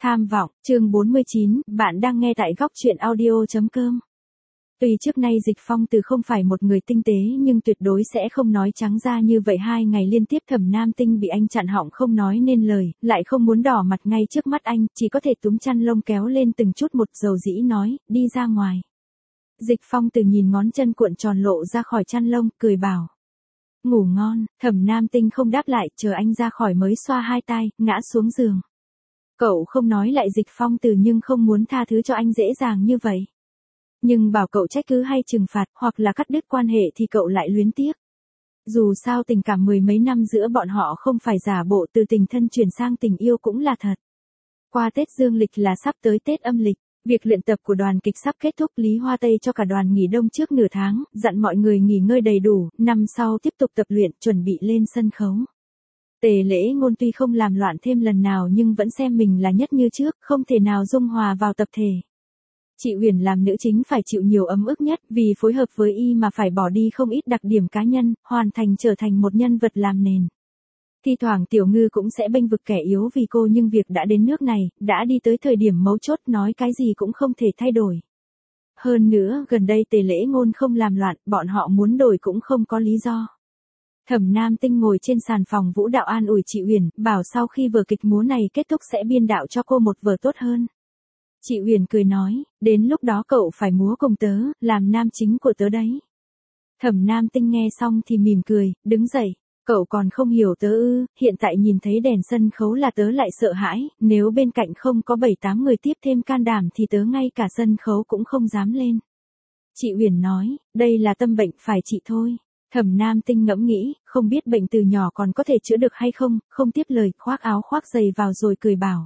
Tham vọng, chương 49, bạn đang nghe tại góc truyện audio.com. Tuy trước nay Dịch Phong Từ không phải một người tinh tế nhưng tuyệt đối sẽ không nói trắng ra như vậy. 2 ngày liên tiếp Thẩm Nam Tinh bị anh chặn họng không nói nên lời, lại không muốn đỏ mặt ngay trước mắt anh, chỉ có thể túm chăn lông kéo lên từng chút một, dầu dĩ nói, đi ra ngoài. Dịch Phong Từ nhìn ngón chân cuộn tròn lộ ra khỏi chăn lông, cười bảo. Ngủ ngon. Thẩm Nam Tinh không đáp lại, chờ anh ra khỏi mới xoa hai tai, ngã xuống giường. Cậu không nói lại Dịch Phong Từ nhưng không muốn tha thứ cho anh dễ dàng như vậy. Nhưng bảo cậu trách cứ hay trừng phạt hoặc là cắt đứt quan hệ thì cậu lại luyến tiếc. Dù sao tình cảm 10 mấy năm giữa bọn họ không phải giả bộ, từ tình thân chuyển sang tình yêu cũng là thật. Qua Tết Dương lịch là sắp tới Tết âm lịch, việc luyện tập của đoàn kịch sắp kết thúc. Lý Hoa Tây cho cả đoàn nghỉ đông trước nửa tháng, dặn mọi người nghỉ ngơi đầy đủ, năm sau tiếp tục tập luyện, chuẩn bị lên sân khấu. Tề Lễ Ngôn tuy không làm loạn thêm lần nào nhưng vẫn xem mình là nhất như trước, không thể nào dung hòa vào tập thể. Chị Uyển làm nữ chính phải chịu nhiều ấm ức nhất, vì phối hợp với y mà phải bỏ đi không ít đặc điểm cá nhân, hoàn thành trở thành một nhân vật làm nền. Thi thoảng Tiểu Ngư cũng sẽ bênh vực kẻ yếu vì cô, nhưng việc đã đến nước này, đã đi tới thời điểm mấu chốt, nói cái gì cũng không thể thay đổi. Hơn nữa, gần đây Tề Lễ Ngôn không làm loạn, bọn họ muốn đổi cũng không có lý do. Thẩm Nam Tinh ngồi trên sàn phòng vũ đạo an ủi chị Uyển, bảo sau khi vở kịch múa này kết thúc sẽ biên đạo cho cô một vở tốt hơn. Chị Uyển cười nói, đến lúc đó cậu phải múa cùng tớ, làm nam chính của tớ đấy. Thẩm Nam Tinh nghe xong thì mỉm cười, đứng dậy, cậu còn không hiểu tớ ư? Hiện tại nhìn thấy đèn sân khấu là tớ lại sợ hãi, nếu bên cạnh không có 7-8 người tiếp thêm can đảm thì tớ ngay cả sân khấu cũng không dám lên. Chị Uyển nói, đây là tâm bệnh phải trị thôi. Thẩm Nam Tinh ngẫm nghĩ, không biết bệnh từ nhỏ còn có thể chữa được hay không, không tiếp lời, khoác áo khoác giày vào rồi cười bảo.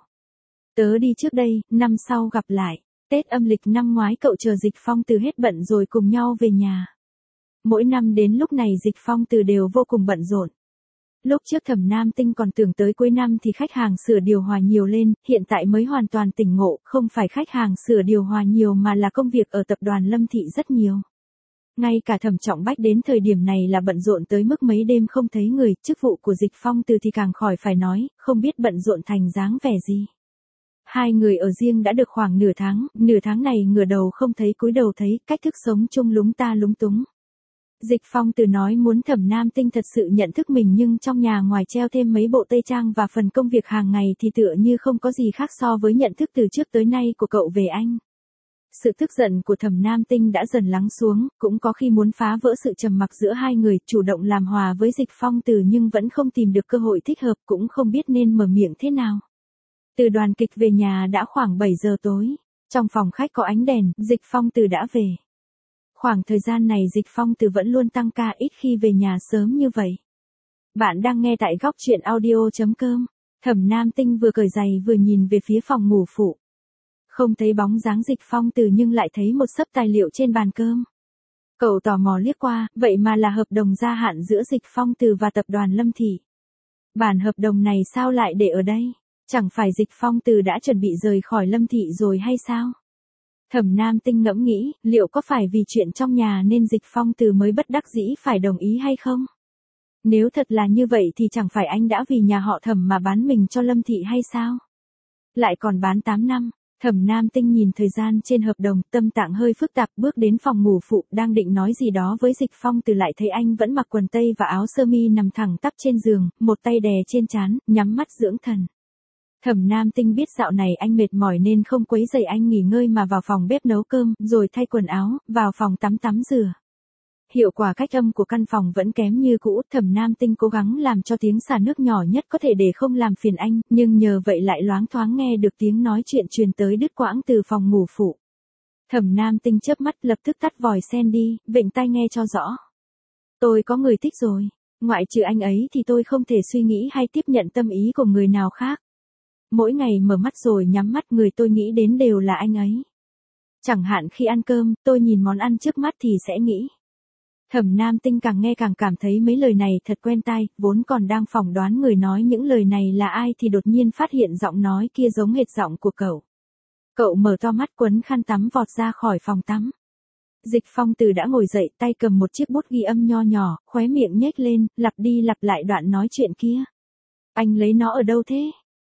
Tớ đi trước đây, năm sau gặp lại. Tết âm lịch năm ngoái cậu chờ Dịch Phong Từ hết bận rồi cùng nhau về nhà. Mỗi năm đến lúc này Dịch Phong Từ đều vô cùng bận rộn. Lúc trước Thẩm Nam Tinh còn tưởng tới cuối năm thì khách hàng sửa điều hòa nhiều lên, hiện tại mới hoàn toàn tỉnh ngộ, không phải khách hàng sửa điều hòa nhiều mà là công việc ở tập đoàn Lâm Thị rất nhiều. Ngay cả Thẩm Trọng Bách đến thời điểm này là bận rộn tới mức mấy đêm không thấy người, chức vụ của Dịch Phong Từ thì càng khỏi phải nói, không biết bận rộn thành dáng vẻ gì. Hai người ở riêng đã được khoảng nửa tháng này ngửa đầu không thấy cúi đầu thấy, cách thức sống chung lúng ta lúng túng. Dịch Phong Từ nói muốn Thẩm Nam Tinh thật sự nhận thức mình, nhưng trong nhà ngoài treo thêm mấy bộ tây trang và phần công việc hàng ngày thì tựa như không có gì khác so với nhận thức từ trước tới nay của cậu về anh. Sự tức giận của Thẩm Nam Tinh đã dần lắng xuống, cũng có khi muốn phá vỡ sự trầm mặc giữa hai người, chủ động làm hòa với Dịch Phong Từ nhưng vẫn không tìm được cơ hội thích hợp, cũng không biết nên mở miệng thế nào. Từ đoàn kịch về nhà đã khoảng 7 giờ tối. Trong phòng khách có ánh đèn, Dịch Phong Từ đã về. Khoảng thời gian này Dịch Phong Từ vẫn luôn tăng ca, ít khi về nhà sớm như vậy. Bạn đang nghe tại góc truyện audio.com. Thẩm Nam Tinh vừa cởi giày vừa nhìn về phía phòng ngủ phụ. Không thấy bóng dáng Dịch Phong Từ nhưng lại thấy một xấp tài liệu trên bàn cơm. Cậu tò mò liếc qua, vậy mà là hợp đồng gia hạn giữa Dịch Phong Từ và tập đoàn Lâm Thị. Bản hợp đồng này sao lại để ở đây? Chẳng phải Dịch Phong Từ đã chuẩn bị rời khỏi Lâm Thị rồi hay sao? Thẩm Nam Tinh ngẫm nghĩ, liệu có phải vì chuyện trong nhà nên Dịch Phong Từ mới bất đắc dĩ phải đồng ý hay không? Nếu thật là như vậy thì chẳng phải anh đã vì nhà họ Thẩm mà bán mình cho Lâm Thị hay sao? Lại còn bán 8 năm. Thẩm Nam Tinh nhìn thời gian trên hợp đồng, tâm trạng hơi phức tạp, bước đến phòng ngủ phụ, đang định nói gì đó với Dịch Phong Từ lại thấy anh vẫn mặc quần tây và áo sơ mi nằm thẳng tắp trên giường, một tay đè trên trán, nhắm mắt dưỡng thần. Thẩm Nam Tinh biết dạo này anh mệt mỏi nên không quấy rầy anh nghỉ ngơi mà vào phòng bếp nấu cơm, rồi thay quần áo, vào phòng tắm rửa. Hiệu quả cách âm của căn phòng vẫn kém như cũ, Thẩm Nam Tinh cố gắng làm cho tiếng xả nước nhỏ nhất có thể để không làm phiền anh, nhưng nhờ vậy lại loáng thoáng nghe được tiếng nói chuyện truyền tới đứt quãng từ phòng ngủ phụ. Thẩm Nam Tinh chớp mắt lập tức tắt vòi sen đi, vịnh tai nghe cho rõ. Tôi có người thích rồi, ngoại trừ anh ấy thì tôi không thể suy nghĩ hay tiếp nhận tâm ý của người nào khác. Mỗi ngày mở mắt rồi nhắm mắt người tôi nghĩ đến đều là anh ấy. Chẳng hạn khi ăn cơm, tôi nhìn món ăn trước mắt thì sẽ nghĩ. Thẩm Nam Tinh càng nghe càng cảm thấy mấy lời này thật quen tai, vốn còn đang phỏng đoán người nói những lời này là ai thì đột nhiên phát hiện giọng nói kia giống hệt giọng của cậu. Cậu mở to mắt quấn khăn tắm vọt ra khỏi phòng tắm. Dịch Phong Từ đã ngồi dậy, tay cầm một chiếc bút ghi âm nho nhỏ, khóe miệng nhếch lên, lặp đi lặp lại đoạn nói chuyện kia. Anh lấy nó ở đâu thế?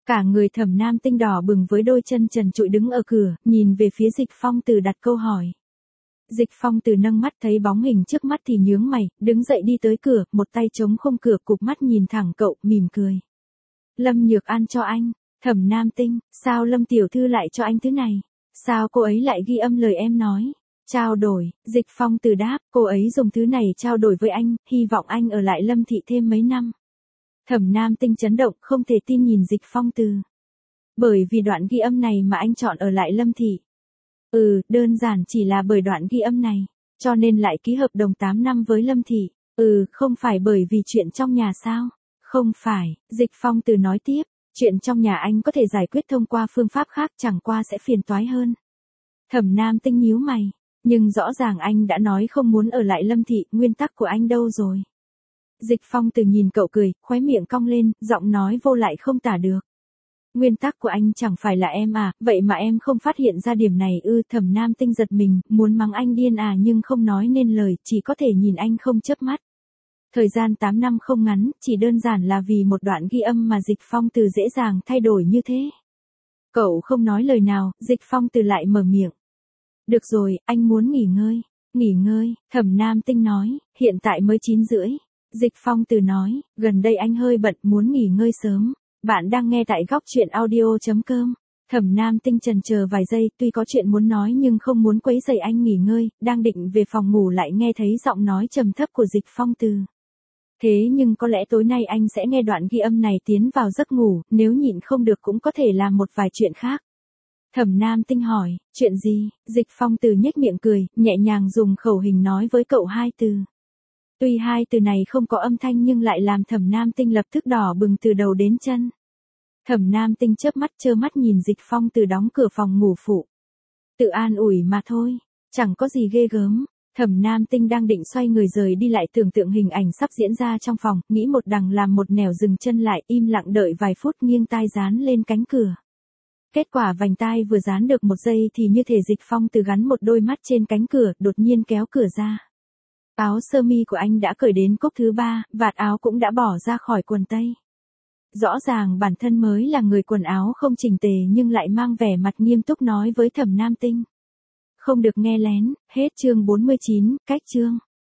Cả người Thẩm Nam Tinh đỏ bừng với đôi chân trần trụi đứng ở cửa, nhìn về phía Dịch Phong Từ đặt câu hỏi. Dịch Phong Từ nâng mắt thấy bóng hình trước mắt thì nhướng mày, đứng dậy đi tới cửa, một tay chống khung cửa cụp mắt nhìn thẳng cậu, mỉm cười. Lâm Nhược An cho anh. Thẩm Nam Tinh, sao Lâm tiểu thư lại cho anh thứ này? Sao cô ấy lại ghi âm lời em nói? Trao đổi, Dịch Phong Từ đáp, cô ấy dùng thứ này trao đổi với anh, hy vọng anh ở lại Lâm thị thêm mấy năm. Thẩm Nam Tinh chấn động, không thể tin nhìn Dịch Phong Từ. Bởi vì đoạn ghi âm này mà anh chọn ở lại Lâm thị. Đơn giản chỉ là bởi đoạn ghi âm này, cho nên lại ký hợp đồng 8 năm với Lâm thị. Không phải bởi vì chuyện trong nhà sao? Không phải, Dịch Phong Từ nói tiếp, chuyện trong nhà anh có thể giải quyết thông qua phương pháp khác, chẳng qua sẽ phiền toái hơn. Thẩm Nam Tinh nhíu mày, nhưng rõ ràng anh đã nói không muốn ở lại Lâm thị, nguyên tắc của anh đâu rồi? Dịch Phong Từ nhìn cậu cười, khóe miệng cong lên, giọng nói vô lại không tả được. Nguyên tắc của anh chẳng phải là em à, vậy mà em không phát hiện ra điểm này ư? Thẩm Nam Tinh giật mình, muốn mắng anh điên à nhưng không nói nên lời, chỉ có thể nhìn anh không chớp mắt. Thời gian 8 năm không ngắn, chỉ đơn giản là vì một đoạn ghi âm mà Dịch Phong Từ dễ dàng thay đổi như thế. Cậu không nói lời nào, Dịch Phong Từ lại mở miệng. Được rồi, anh muốn nghỉ ngơi. Nghỉ ngơi, Thẩm Nam Tinh nói, hiện tại mới 9:30. Dịch Phong Từ nói, gần đây anh hơi bận, muốn nghỉ ngơi sớm. Bạn đang nghe tại góc truyện audio.com. Thẩm Nam Tinh chần chờ vài giây, tuy có chuyện muốn nói nhưng không muốn quấy rầy anh nghỉ ngơi, đang định về phòng ngủ lại nghe thấy giọng nói trầm thấp của Dịch Phong Từ. Thế nhưng có lẽ tối nay anh sẽ nghe đoạn ghi âm này tiến vào giấc ngủ, nếu nhịn không được cũng có thể làm một vài chuyện khác. Thẩm Nam Tinh hỏi, chuyện gì? Dịch Phong Từ nhếch miệng cười, nhẹ nhàng dùng khẩu hình nói với cậu 2 từ. Tuy 2 từ này không có âm thanh nhưng lại làm Thẩm Nam Tinh lập tức đỏ bừng từ đầu đến chân. Thẩm Nam Tinh chớp mắt trơ mắt nhìn Dịch Phong Từ đóng cửa phòng ngủ phụ. Tự an ủi mà thôi, chẳng có gì ghê gớm. Thẩm Nam Tinh đang định xoay người rời đi lại tưởng tượng hình ảnh sắp diễn ra trong phòng, nghĩ một đằng làm một nẻo dừng chân lại, im lặng đợi vài phút nghiêng tai dán lên cánh cửa. Kết quả vành tai vừa dán được một giây thì như thể Dịch Phong Từ gắn một đôi mắt trên cánh cửa, đột nhiên kéo cửa ra. Áo sơ mi của anh đã cởi đến cúc thứ 3, vạt áo cũng đã bỏ ra khỏi quần tây. Rõ ràng bản thân mới là người quần áo không chỉnh tề nhưng lại mang vẻ mặt nghiêm túc nói với Thẩm Nam Tinh. Không được nghe lén, hết chương 49, cách chương.